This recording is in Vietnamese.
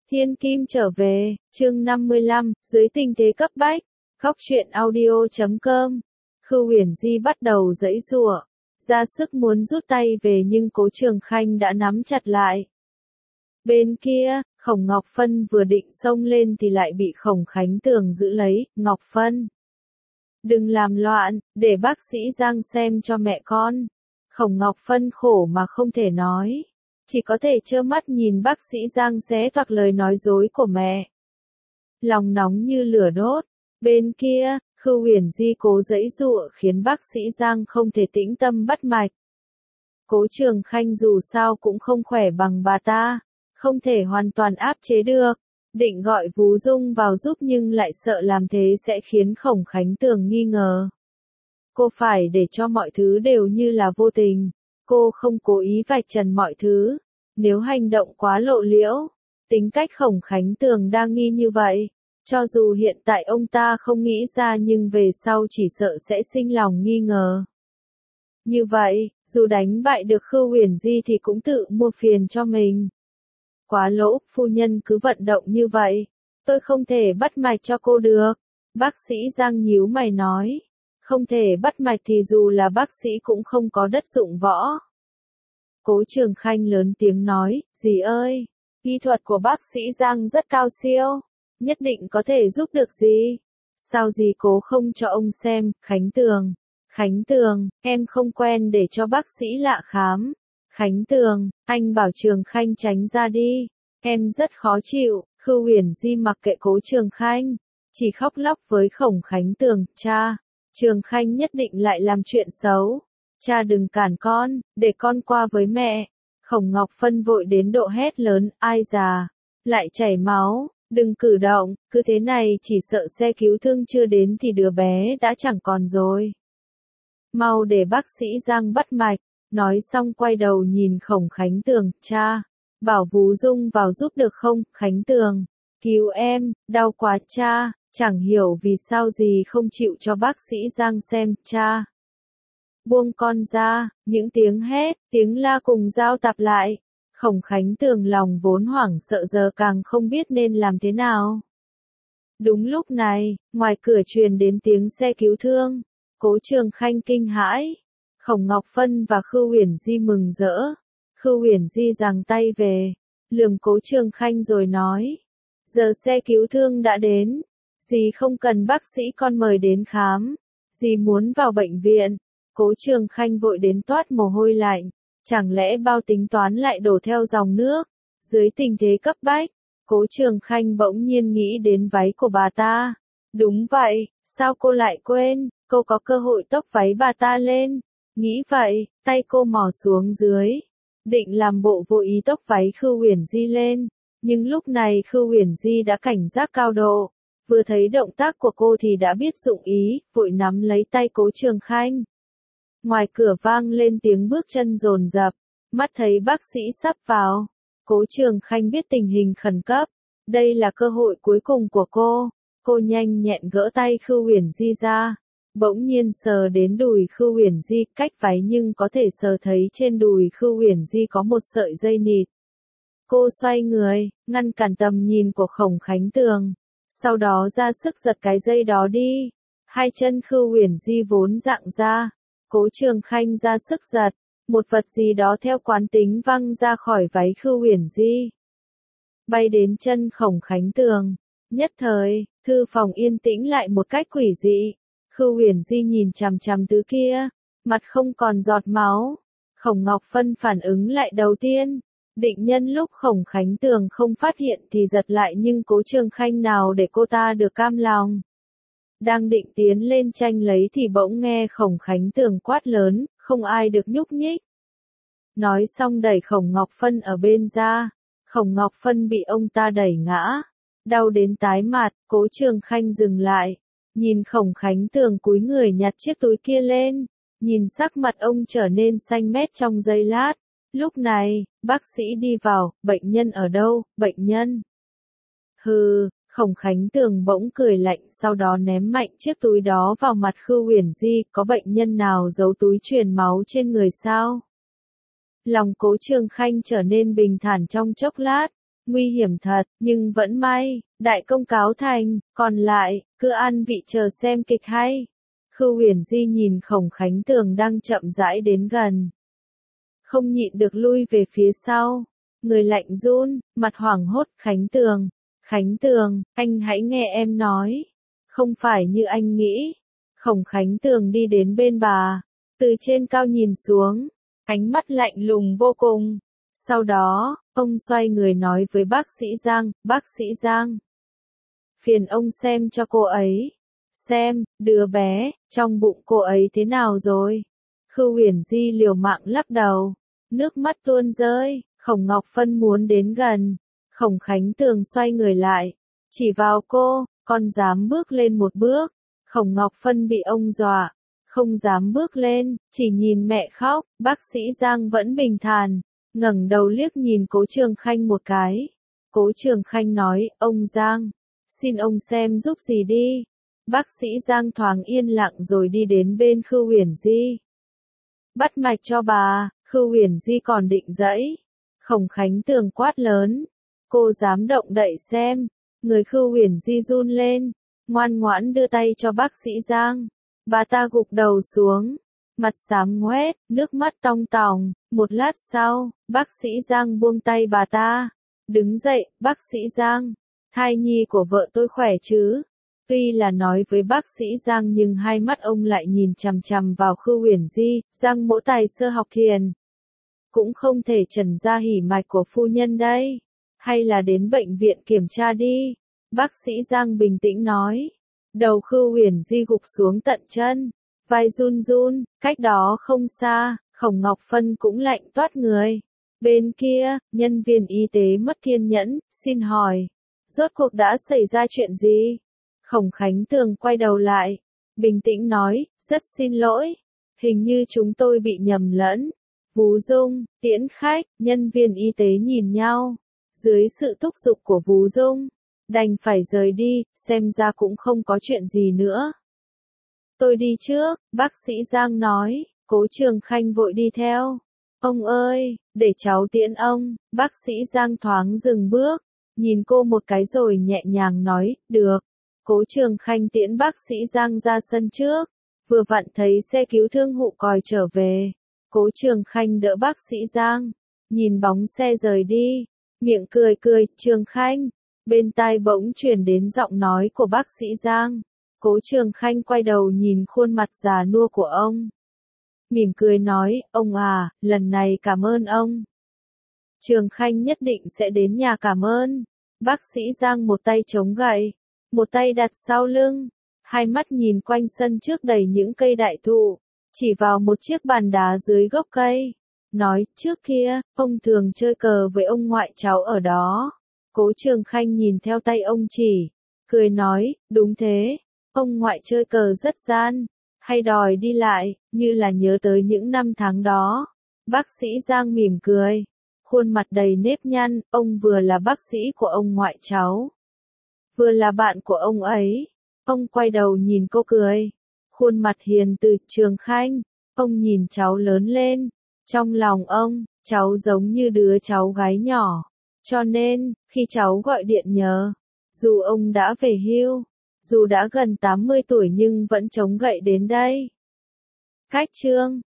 Thiên Kim trở về, chương 55, dưới tình thế cấp bách. Góc truyện audio.com. Khưu Uyển Di bắt đầu giãy giụa, ra sức muốn rút tay về nhưng Cố Trường Khanh đã nắm chặt lại. Bên kia, Khổng Ngọc Phân vừa định xông lên thì lại bị Khổng Khánh Tường giữ lấy. Ngọc Phân, đừng làm loạn, để bác sĩ Giang xem cho mẹ con. Khổng Ngọc Phân khổ mà không thể nói, chỉ có thể trơ mắt nhìn bác sĩ Giang xé toạc lời nói dối của mẹ. Lòng nóng như lửa đốt. Bên kia, Khưu Uyển Di cố giãy giụa khiến bác sĩ Giang không thể tĩnh tâm bắt mạch. Cố Trường Khanh dù sao cũng không khỏe bằng bà ta, không thể hoàn toàn áp chế được. Định gọi Vú Dung vào giúp nhưng lại sợ làm thế sẽ khiến Khổng Khánh Tường nghi ngờ. Cô phải để cho mọi thứ đều như là vô tình. Cô không cố ý vạch trần mọi thứ. Nếu hành động quá lộ liễu, tính cách Khổng Khánh Tường đa nghi như vậy, cho dù hiện tại ông ta không nghĩ ra nhưng về sau chỉ sợ sẽ sinh lòng nghi ngờ. Như vậy, dù đánh bại được Khưu Uyển Di thì cũng tự mua phiền cho mình. Quá lỗ, phu nhân cứ vận động như vậy, tôi không thể bắt mạch cho cô được. Bác sĩ Giang nhíu mày nói, không thể bắt mạch thì dù là bác sĩ cũng không có đất dụng võ. Cố Trường Khanh lớn tiếng nói, dì ơi, y thuật của bác sĩ Giang rất cao siêu, nhất định có thể giúp được dì. Sao dì cố không cho ông xem? Khánh Tường, em không quen để cho bác sĩ lạ khám. Khánh Tường, anh bảo Trường Khanh tránh ra đi, em rất khó chịu. Khưu Uyển Di mặc kệ Cố Trường Khanh, chỉ khóc lóc với Khổng Khánh Tường, cha, Trường Khanh nhất định lại làm chuyện xấu. Cha đừng cản con, để con qua với mẹ. Khổng Ngọc Phân vội đến độ hét lớn, ai già, lại chảy máu, đừng cử động, cứ thế này chỉ sợ xe cứu thương chưa đến thì đứa bé đã chẳng còn rồi. Mau để bác sĩ Giang bắt mạch. Nói xong quay đầu nhìn Khổng Khánh Tường, cha, bảo Vú Dung vào giúp được không? Khánh Tường, cứu em, đau quá cha, chẳng hiểu vì sao gì không chịu cho bác sĩ Giang xem, cha. Buông con ra, những tiếng hét, tiếng la cùng giao tạp lại. Khổng Khánh Tường lòng vốn hoảng sợ giờ càng không biết nên làm thế nào. Đúng lúc này, ngoài cửa truyền đến tiếng xe cứu thương. Cố Trường Khanh kinh hãi. Khổng Ngọc Phân và Khưu Uyển Di mừng rỡ. Khưu Uyển Di giằng tay về, lườm Cố Trường Khanh rồi nói, giờ xe cứu thương đã đến, dì không cần bác sĩ con mời đến khám, dì muốn vào bệnh viện. Cố Trường Khanh vội đến toát mồ hôi lạnh, chẳng lẽ bao tính toán lại đổ theo dòng nước. Dưới tình thế cấp bách, Cố Trường Khanh bỗng nhiên nghĩ đến váy của bà ta. Đúng vậy, sao cô lại quên, cô có cơ hội tốc váy bà ta lên. Nghĩ vậy, tay cô mò xuống dưới, định làm bộ vô ý tốc váy Khưu Uyển Di lên, nhưng lúc này Khưu Uyển Di đã cảnh giác cao độ, vừa thấy động tác của cô thì đã biết dụng ý, vội nắm lấy tay Cố Trường Khanh. Ngoài cửa vang lên tiếng bước chân dồn dập, mắt thấy bác sĩ sắp vào, Cố Trường Khanh biết tình hình khẩn cấp, đây là cơ hội cuối cùng của cô nhanh nhẹn gỡ tay Khưu Uyển Di ra. Bỗng nhiên sờ đến đùi Khưu Uyển Di, cách váy nhưng có thể sờ thấy trên đùi Khưu Uyển Di có một sợi dây nịt. Cô xoay người, ngăn cản tầm nhìn của Khổng Khánh Tường, sau đó ra sức giật cái dây đó đi. Hai chân Khưu Uyển Di vốn rạng ra, Cố Trường Khanh ra sức giật, một vật gì đó theo quán tính văng ra khỏi váy Khưu Uyển Di, bay đến chân Khổng Khánh Tường. Nhất thời, thư phòng yên tĩnh lại một cách quỷ dị. Khưu Uyển Di nhìn chằm chằm thứ kia, mặt không còn giọt máu. Khổng Ngọc Phân phản ứng lại đầu tiên, định nhân lúc Khổng Khánh Tường không phát hiện thì giật lại nhưng Cố Trường Khanh nào để cô ta được cam lòng. Đang định tiến lên tranh lấy thì bỗng nghe Khổng Khánh Tường quát lớn, không ai được nhúc nhích. Nói xong đẩy Khổng Ngọc Phân ở bên ra, Khổng Ngọc Phân bị ông ta đẩy ngã, đau đến tái mặt. Cố Trường Khanh dừng lại. Nhìn Khổng Khánh Tường cúi người nhặt chiếc túi kia lên, nhìn sắc mặt ông trở nên xanh mét trong giây lát. Lúc này, bác sĩ đi vào, bệnh nhân ở đâu, bệnh nhân? Hừ, Khổng Khánh Tường bỗng cười lạnh sau đó ném mạnh chiếc túi đó vào mặt Khưu Uyển Di, có bệnh nhân nào giấu túi truyền máu trên người sao? Lòng Cố Trường Khanh trở nên bình thản trong chốc lát, nguy hiểm thật, nhưng vẫn may, đại công cáo thành, còn lại, cứ ăn vị chờ xem kịch hay. Khưu Huyền Di nhìn Khổng Khánh Tường đang chậm rãi đến gần. Không nhịn được lui về phía sau. Người lạnh run, mặt hoảng hốt, Khánh Tường, anh hãy nghe em nói. Không phải như anh nghĩ. Khổng Khánh Tường đi đến bên bà, từ trên cao nhìn xuống, ánh mắt lạnh lùng vô cùng. Sau đó, ông xoay người nói với bác sĩ Giang. Phiền ông xem cho cô ấy. Xem, đứa bé, trong bụng cô ấy thế nào rồi? Khưu Huyền Di liều mạng lắc đầu. Nước mắt tuôn rơi, Khổng Ngọc Phân muốn đến gần. Khổng Khánh Tường xoay người lại, chỉ vào cô, con dám bước lên một bước. Khổng Ngọc Phân bị ông dọa, không dám bước lên, chỉ nhìn mẹ khóc. Bác sĩ Giang vẫn bình thản, ngẩng đầu liếc nhìn Cố Trường Khanh một cái. Cố Trường Khanh nói, ông Giang, xin ông xem giúp gì đi. Bác sĩ Giang thoáng yên lặng rồi đi đến bên Khưu Huyền Di. Bắt mạch cho bà. Khưu Huyền Di còn định dẫy. Khổng Khánh Tường quát lớn. Cô dám động đậy xem. Người Khưu Huyền Di run lên. Ngoan ngoãn đưa tay cho bác sĩ Giang. Bà ta gục đầu xuống. Mặt xám ngoét, nước mắt tong tòng. Một lát sau, bác sĩ Giang buông tay bà ta. Đứng dậy, bác sĩ Giang. Thai nhi của vợ tôi khỏe chứ? Tuy là nói với bác sĩ Giang nhưng hai mắt ông lại nhìn chằm chằm vào Khưu Huyền Di. Giang mỗ tài sơ học thiền. Cũng không thể trần ra hỉ mạch của phu nhân đây. Hay là đến bệnh viện kiểm tra đi. Bác sĩ Giang bình tĩnh nói. Đầu Khưu Huyền Di gục xuống tận chân. Vai run run, cách đó không xa, Khổng Ngọc Phân cũng lạnh toát người. Bên kia, nhân viên y tế mất kiên nhẫn, xin hỏi. Rốt cuộc đã xảy ra chuyện gì? Khổng Khánh Tường quay đầu lại, bình tĩnh nói, rất xin lỗi. Hình như chúng tôi bị nhầm lẫn. Vú Dung, tiễn khách, nhân viên y tế nhìn nhau. Dưới sự thúc giục của Vú Dung, đành phải rời đi, xem ra cũng không có chuyện gì nữa. Tôi đi trước, bác sĩ Giang nói. Cố Trường Khanh vội đi theo. Ông ơi, để cháu tiễn ông. Bác sĩ Giang thoáng dừng bước, nhìn cô một cái rồi nhẹ nhàng nói, được. Cố Trường Khanh tiễn bác sĩ Giang ra sân trước, vừa vặn thấy xe cứu thương hụ còi trở về. Cố Trường Khanh đỡ bác sĩ Giang, nhìn bóng xe rời đi, miệng cười, Trường Khanh. Bên tai bỗng truyền đến giọng nói của bác sĩ Giang. Cố Trường Khanh quay đầu nhìn khuôn mặt già nua của ông. Mỉm cười nói, ông à, lần này cảm ơn ông. Trường Khanh nhất định sẽ đến nhà cảm ơn. Bác sĩ Giang một tay chống gậy, một tay đặt sau lưng, hai mắt nhìn quanh sân trước đầy những cây đại thụ, chỉ vào một chiếc bàn đá dưới gốc cây. Nói, trước kia, ông thường chơi cờ với ông ngoại cháu ở đó. Cố Trường Khanh nhìn theo tay ông chỉ, cười nói, đúng thế, ông ngoại chơi cờ rất gian, hay đòi đi lại, như là nhớ tới những năm tháng đó. Bác sĩ Giang mỉm cười, khuôn mặt đầy nếp nhăn, ông vừa là bác sĩ của ông ngoại cháu, vừa là bạn của ông ấy. Ông quay đầu nhìn cô cười, khuôn mặt hiền từ, Trường Khanh, ông nhìn cháu lớn lên, trong lòng ông, cháu giống như đứa cháu gái nhỏ, cho nên, khi cháu gọi điện nhờ, dù ông đã về hưu, dù đã gần 80 tuổi nhưng vẫn chống gậy đến đây. Cách chương